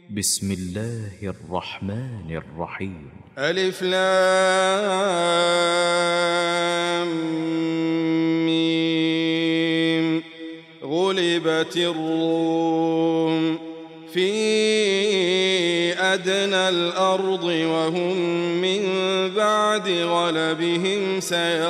بسم الله الرحمن الرحيم. ألف لام ميم. غلبت الروم في أدنى الأرض وهم من بعد غلبهم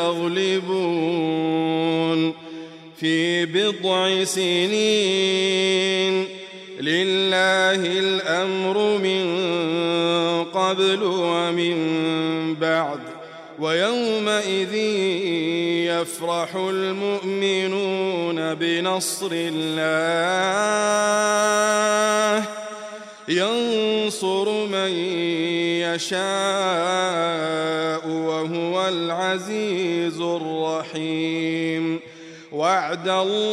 سيغلبون في بضع سنين. لله الأمر من قبل ومن بعد ويومئذ يفرح المؤمنون بنصر الله ينصر من يشاء وهو العزيز الرحيم. وعد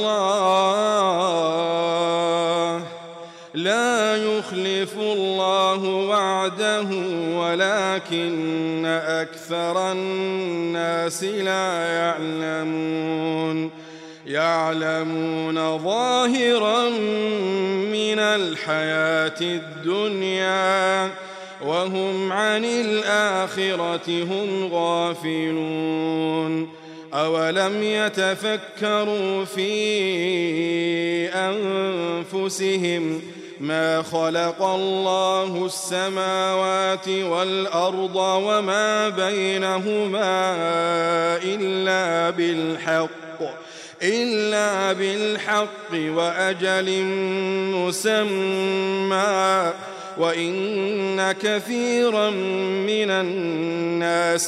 الله لا يخلف الله وعده ولكن أكثر الناس لا يعلمون. يعلمون ظاهرا من الحياة الدنيا وهم عن الآخرة هم غافلون. أولم يتفكروا في أنفسهم ما خلق الله السماوات والأرض وما بينهما إلا بالحق وأجل مسمى وإن كثيرا من الناس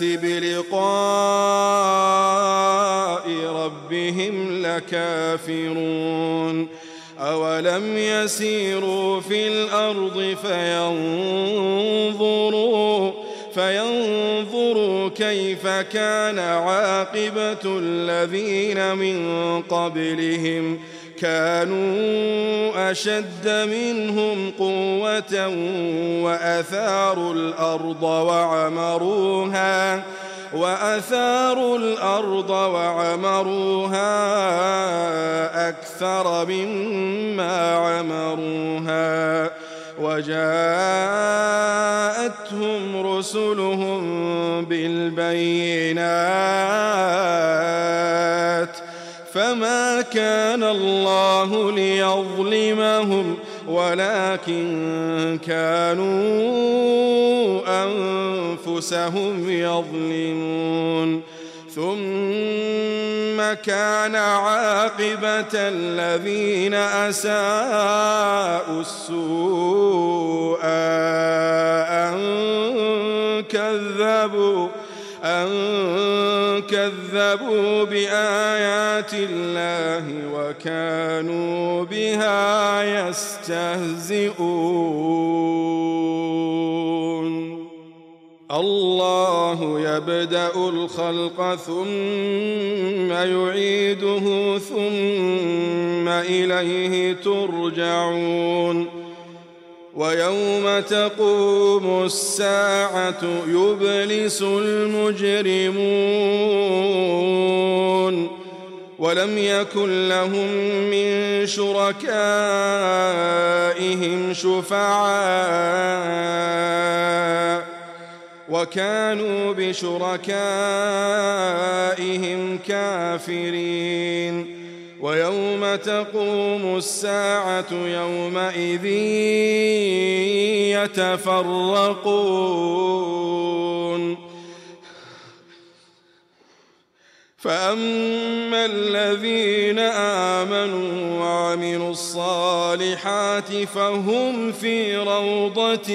بلقاء ربهم لكافرون. أولم يسيروا في الأرض فينظروا كيف كان عاقبة الذين من قبلهم كانوا أشد منهم قوة وأثاروا الأرض وعمروها أكثر مما عمروها وجاءتهم رسلهم بالبينات فما كان الله ليظلمهم ولكن كانوا أنفسهم يظلمون. ثم كان عاقبة الذين أساءوا السوء أن كذبوا بآيات الله وكانوا بها يستهزئون. الله يبدأ الخلق ثم يعيده ثم إليه ترجعون. ويوم تقوم الساعة يبلس المجرمون ولم يكن لهم من شركائهم شفعاء وكانوا بشركائهم كافرين. ويوم تقوم الساعة يومئذ يتفرقون. فأما الذين آمنوا وعملوا الصالحات فهم في روضة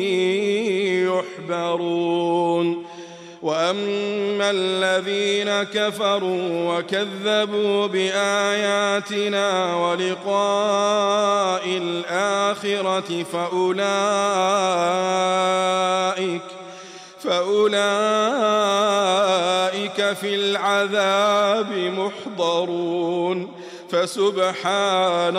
يحبرون. وأما الذين كفروا وكذبوا بآياتنا ولقاء الآخرة فأولئك في العذاب محضرون. فسبحان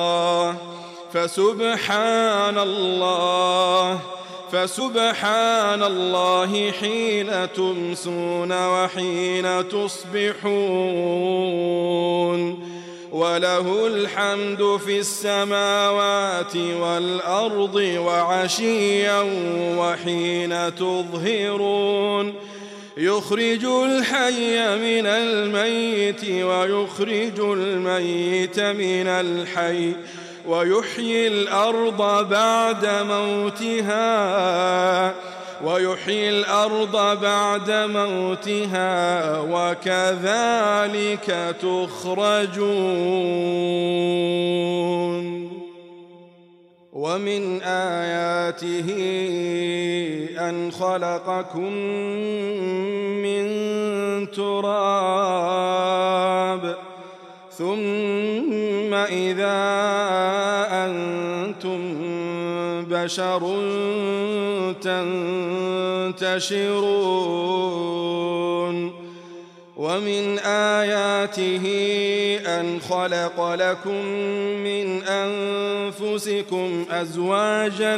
الله حين تمسون وحين تصبحون وله الحمد في السماوات والأرض وعشيا وحين تظهرون يخرج الحي من الميت ويخرج الميت من الحي ويحيي الأرض بعد موتها وكذلك تخرجون ومن آياته أن خلقكم من تراب ثم إذا أنتم بشر تنتشرون ومن آياته أن خلق لكم من أنفسكم أزواجا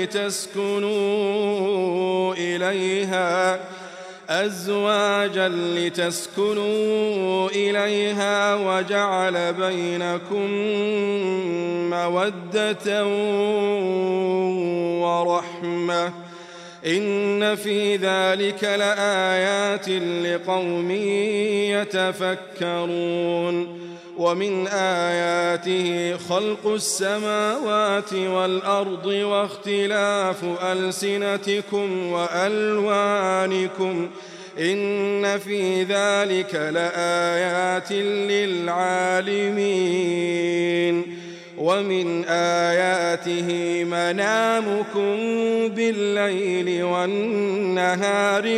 لتسكنوا إليها وجعل بينكم مودة ورحمة إن في ذلك لآيات لقوم يتفكرون ومن آياته خلق السماوات والأرض واختلاف ألسنتكم وألوانكم إن في ذلك لآيات للعالمين ومن آياته منامكم بالليل والنهار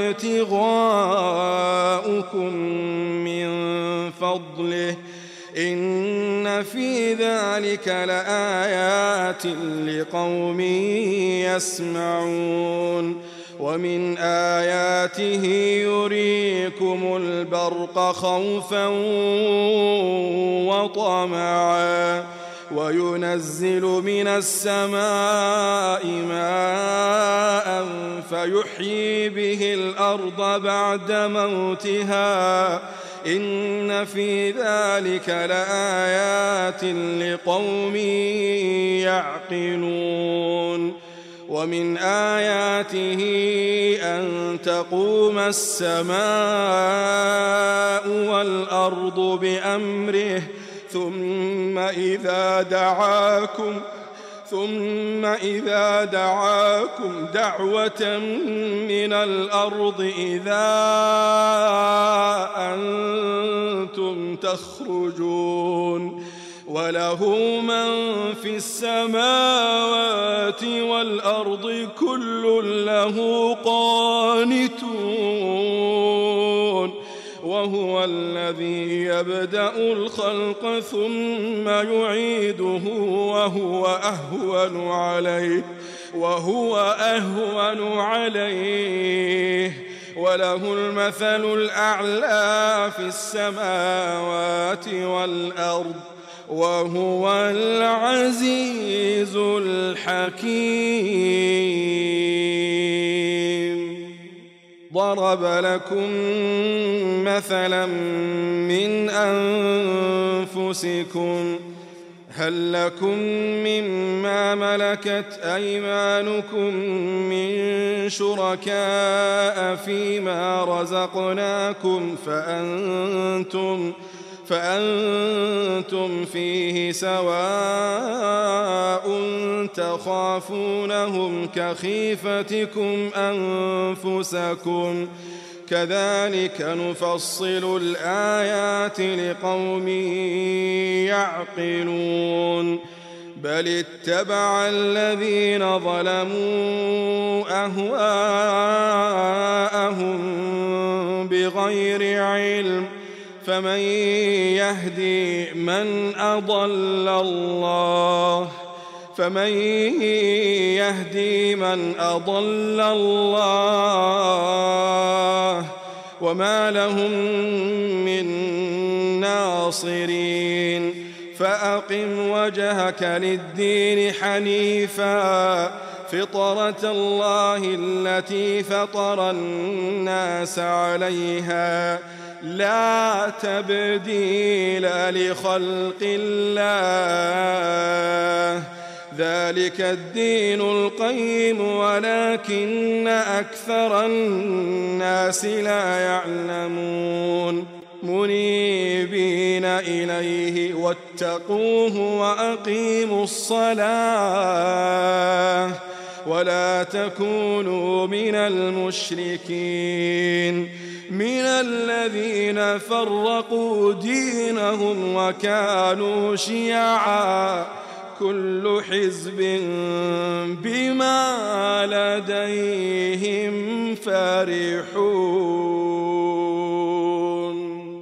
وابتغاؤكم من فضله إن في ذلك لآيات لقوم يسمعون ومن آياته يريكم البرق خوفا وطمعا وينزل من السماء ماء فيحيي به الأرض بعد موتها إن في ذلك لآيات لقوم يعقلون ومن آياته أن تقوم السماء والأرض بأمره ثم إذا دعاكم دعوة من الأرض إذا أنتم تخرجون وله من في السماوات والأرض كل له قانتون وهو الذي يبدأ الخلق ثم يعيده وهو أهون عليه وله المثل الأعلى في السماوات والأرض وهو العزيز الحكيم ضرب لكم مثلا من أنفسكم هل لكم مما ملكت أيمانكم من شركاء فيما رزقناكم فأنتم فيه سواء تخافونهم كخيفتكم أنفسكم كذلك نفصل الآيات لقوم يعقلون بل اتبع الذين ظلموا أهواءهم بغير علم فمن يهدي من أضل الله وما لهم من ناصرين فأقم وجهك للدين حنيفا فطرة الله التي فطر الناس عليها لا تبديل لخلق الله ذلك الدين القيم ولكن أكثر الناس لا يعلمون منيبين إليه واتقوه وأقيموا الصلاة ولا تكونوا من المشركين من الذين فرقوا دينهم وكانوا شيعا كل حزب بما لديهم فرحون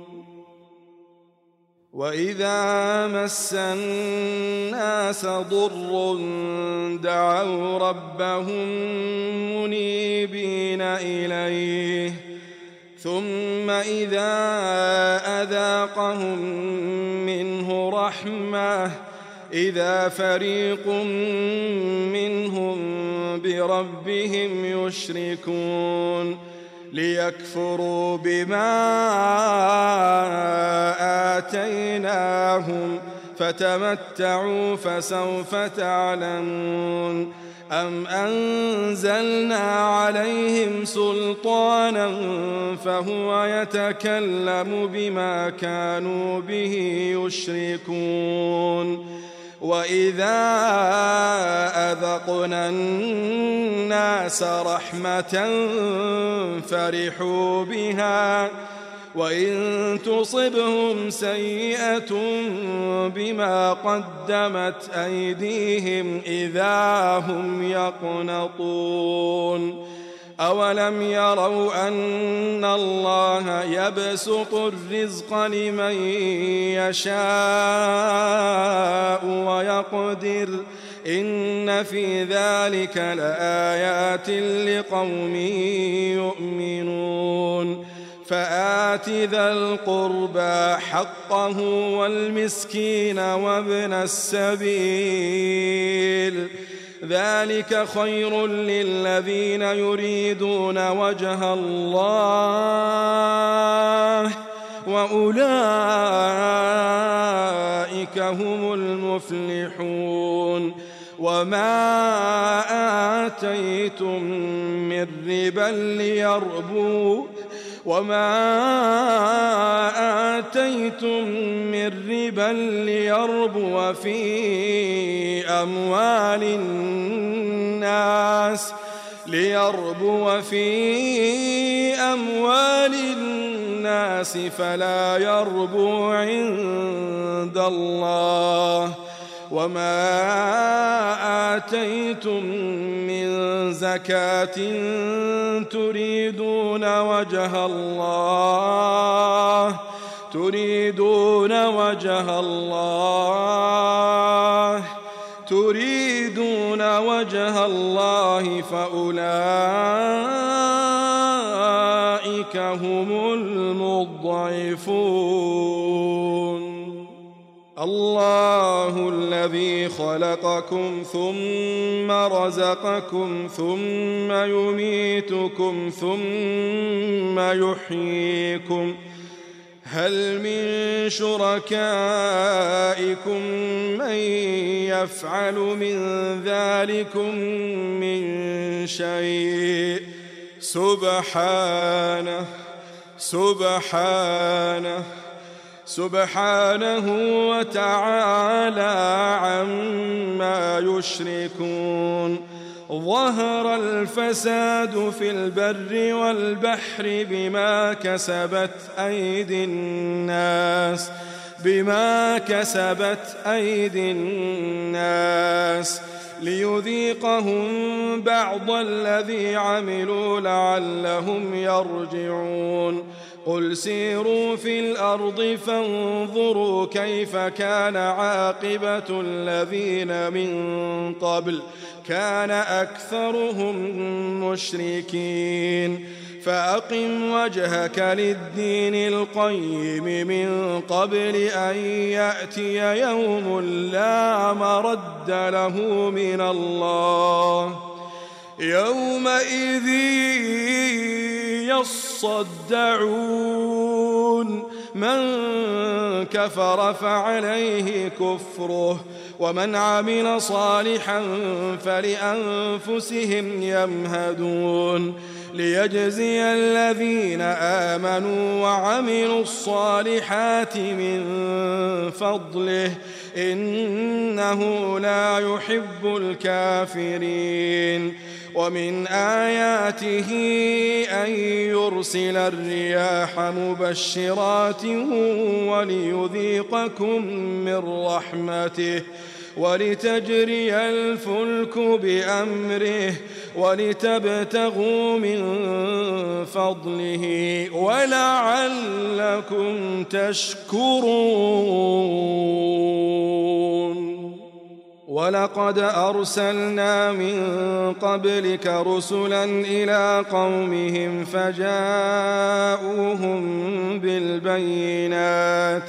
وإذا مس الناس ضر دعوا ربهم منيبين إليه ثم إذا أذاقهم منه رحمة إذا فريق منهم بربهم يشركون ليكفروا بما آتيناهم فتمتعوا فسوف تعلمون أم أنزلنا عليهم سلطانا فهو يتكلم بما كانوا به يشركون وإذا أذقنا الناس رحمة فرحوا بها وإن تصبهم سيئة بما قدمت أيديهم إذا هم يقنطون أولم يروا أن الله يبسط الرزق لمن يشاء ويقدر إن في ذلك لآيات لقوم يؤمنون فآت ذا القربى حقه والمسكين وابن السبيل ذلك خير للذين يريدون وجه الله وأولئك هم المفلحون وما آتيتم من ربا ليربو في أموال الناس فلا يربو عند الله وما آتيتم من زكاة تريدون وجه الله فأولئك هم المضعفون الله الذي خلقكم ثم رزقكم ثم يميتكم ثم يحييكم هل من شركائكم من يفعل من ذلكم من شيء سبحانه وتعالى عما يشركون ظهر الفساد في البر والبحر بما كسبت أيدي الناس ليذيقهم بعض الذي عملوا لعلهم يرجعون قل سيروا في الأرض فانظروا كيف كان عاقبة الذين من قبل كان أكثرهم مشركين فأقم وجهك للدين القيم من قبل أن يأتي يوم لا مرد له من الله يومئذ يصدعون من كفر فعليه كفره ومن عمل صالحا فلأنفسهم يمهدون ليجزي الذين آمنوا وعملوا الصالحات من فضله إنه لا يحب الكافرين ومن آياته أن يرسل الرياح مبشرات وليذيقكم من رحمته ولتجري الفلك بأمره ولتبتغوا من فضله ولعلكم تشكرون ولقد أرسلنا من قبلك رسلا إلى قومهم فجاءوهم بالبينات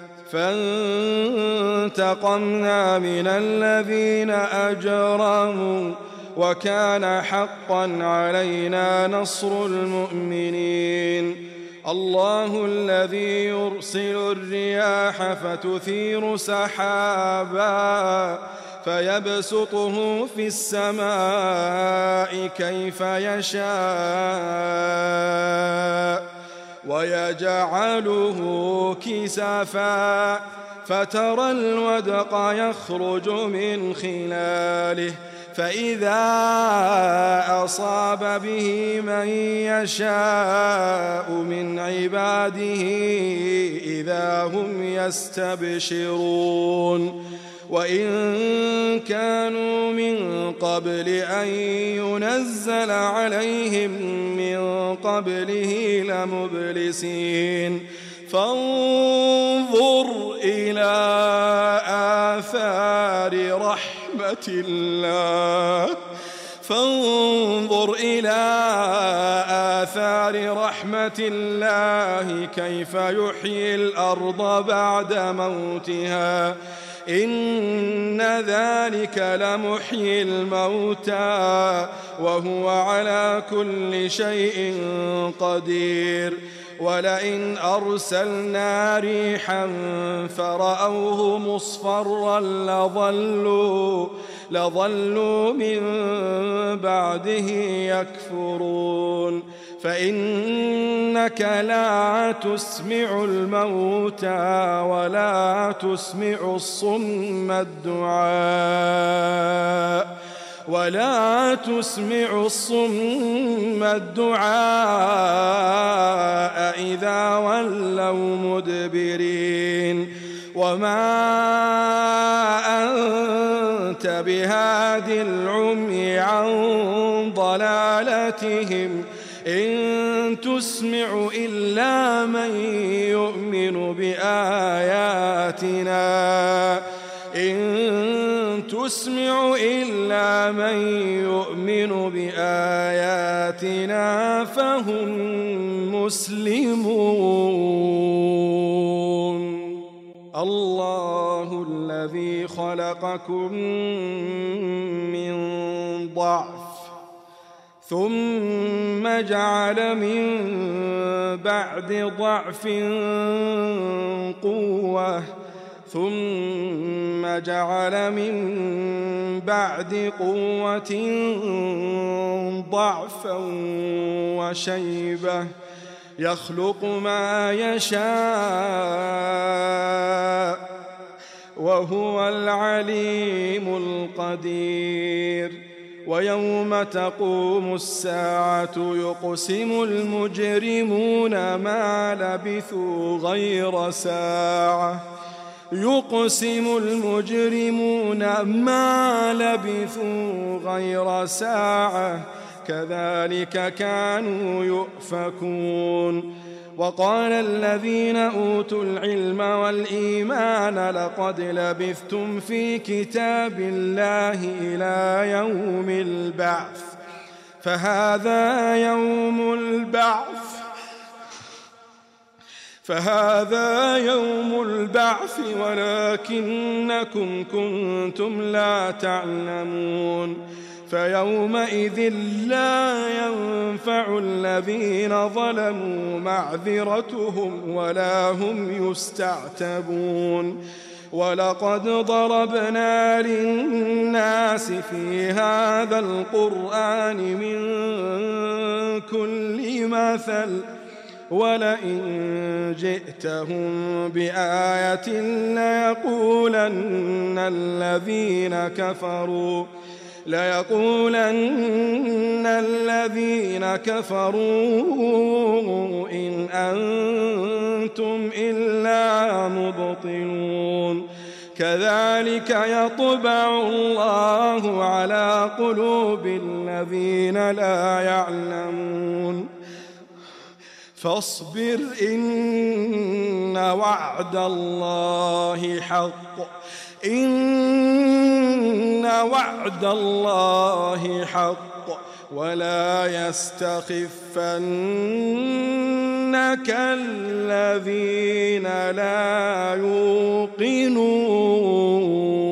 فانتقمنا من الذين أجرموا وكان حقا علينا نصر المؤمنين الله الذي يرسل الرياح فتثير سحابا فيبسطه في السماء كيف يشاء ويجعله كسفا فترى الودق يخرج من خلاله فإذا أصاب به من يشاء من عباده إذا هم يستبشرون وإن كانوا من قبل أن ينزل عليهم من قبله لمبلسين فانظر إلى آثار رحمة الله كيف يحيي الأرض بعد موتها إن ذلك لمحيي الموتى وهو على كل شيء قدير ولئن أرسلنا ريحا فرأوه مصفرا لظلوا من بعده يكفرون فإنك لا تسمع الموتى ولا تسمع الصم الدعاء إذا ولوا مدبرين وما أنت بهاد العمي عن ضلالتهم إن تسمع إلا من يؤمن بآياتنا فهم مسلمون الله الذي خلقكم من ضعف ثم جعل من بعد ضعف قوة ثم جعل من بعد قوة ضعفا وشيبة يخلق ما يشاء وهو العليم القدير ويوم تقوم الساعة يقسم المجرمون ما لبثوا غير ساعة كذلك كانوا يؤفكون وقال الذين أوتوا العلم والإيمان لقد لبثتم في كتاب الله إلى يوم البعث فهذا يوم البعث ولكنكم كنتم لا تعلمون فيومئذ لا ينفع الذين ظلموا معذرتهم ولا هم يستعتبون ولقد ضربنا للناس في هذا القرآن من كل مثل ولئن جئتهم بآية ليقولن الذين كفروا إن أنتم إلا مبطلون كذلك يطبع الله على قلوب الذين لا يعلمون فاصبر إن وعد الله حق ولا يستخفنك الذين لا يوقنون